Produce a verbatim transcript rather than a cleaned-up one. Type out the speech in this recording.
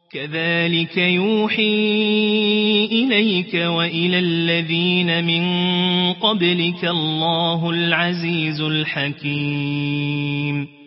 كذلك يوحي إليك وإلى الذين من قبلك الله العزيز الحكيم.